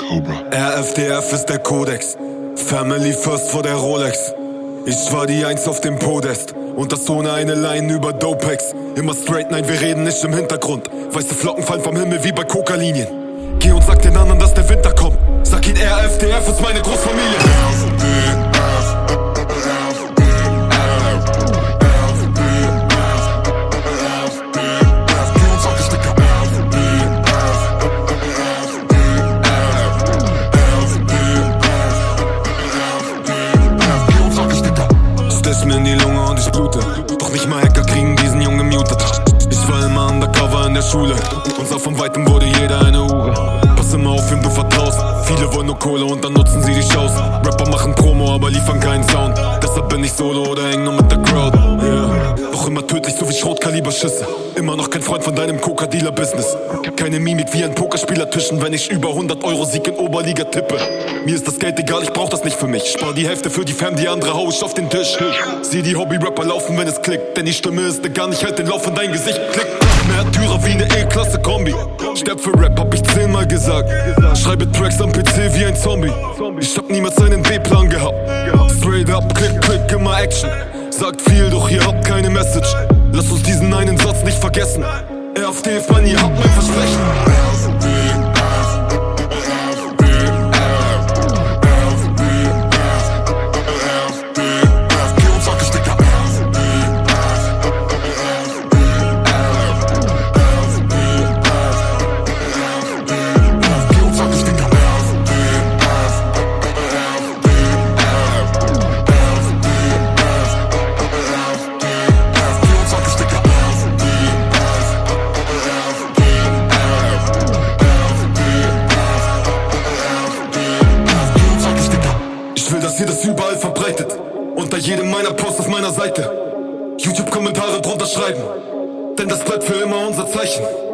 Cobra. RFDF ist der Kodex, Family first vor der Rolex. Ich war die Eins auf dem Podest und das ohne eine Line über Dopex. Immer straight, nein, wir reden nicht im Hintergrund. Weiße Flocken fallen vom Himmel wie bei Coca-Linien. Geh und sag den anderen, dass der Winter kommt. Sag ihnen, RFDF ist meine Großfamilie. Stich mir in die Lunge und ich blute. Doch nicht mal Hacker kriegen diesen Jungen gemutet. Ich war immer undercover in der Schule und sah von Weitem wurde jeder eine Hure. Pass immer auf, wem du vertraust. Viele wollen nur Kohle und dann nutzen sie die Shows. Rapper machen Promo, aber liefern keinen Sound. Deshalb bin ich solo oder häng nur mit der Crowd. Yeah. Doch immer tödlich, so wie Schrotkaliber-Schüsse. Immer noch kein Freund von deinem Coca-Dealer-Business. Keine Mimik wie ein Pokerspieler tischen, wenn ich über 100 € Sieg in Oberliga tippe. Mir ist das Geld egal, ich brauch das nicht für mich. Spar die Hälfte für die Fam, die andere hau ich auf den Tisch. Sieh die Hobby-Rapper laufen, wenn es klickt. Denn die Stimme ist egal, ich halt den Lauf in dein Gesicht. Klick, Märtyrer wie eine E-Klasse-Kombi. Sterb für Rap, hab ich 10-mal gesagt. Schreibe Tracks am PC wie ein Zombie. Ich hab niemals einen B-Plan gehabt. Straight up, klick, klick, immer Action. Sagt viel, doch ihr habt keine Message. Lass uns diesen einen Satz nicht vergessen. RFDF, Mann, ihr habt mein Versprechen. Ich will, dass ihr das überall verbreitet. Unter jedem meiner Posts auf meiner Seite YouTube-Kommentare drunter schreiben. Denn das bleibt für immer unser Zeichen.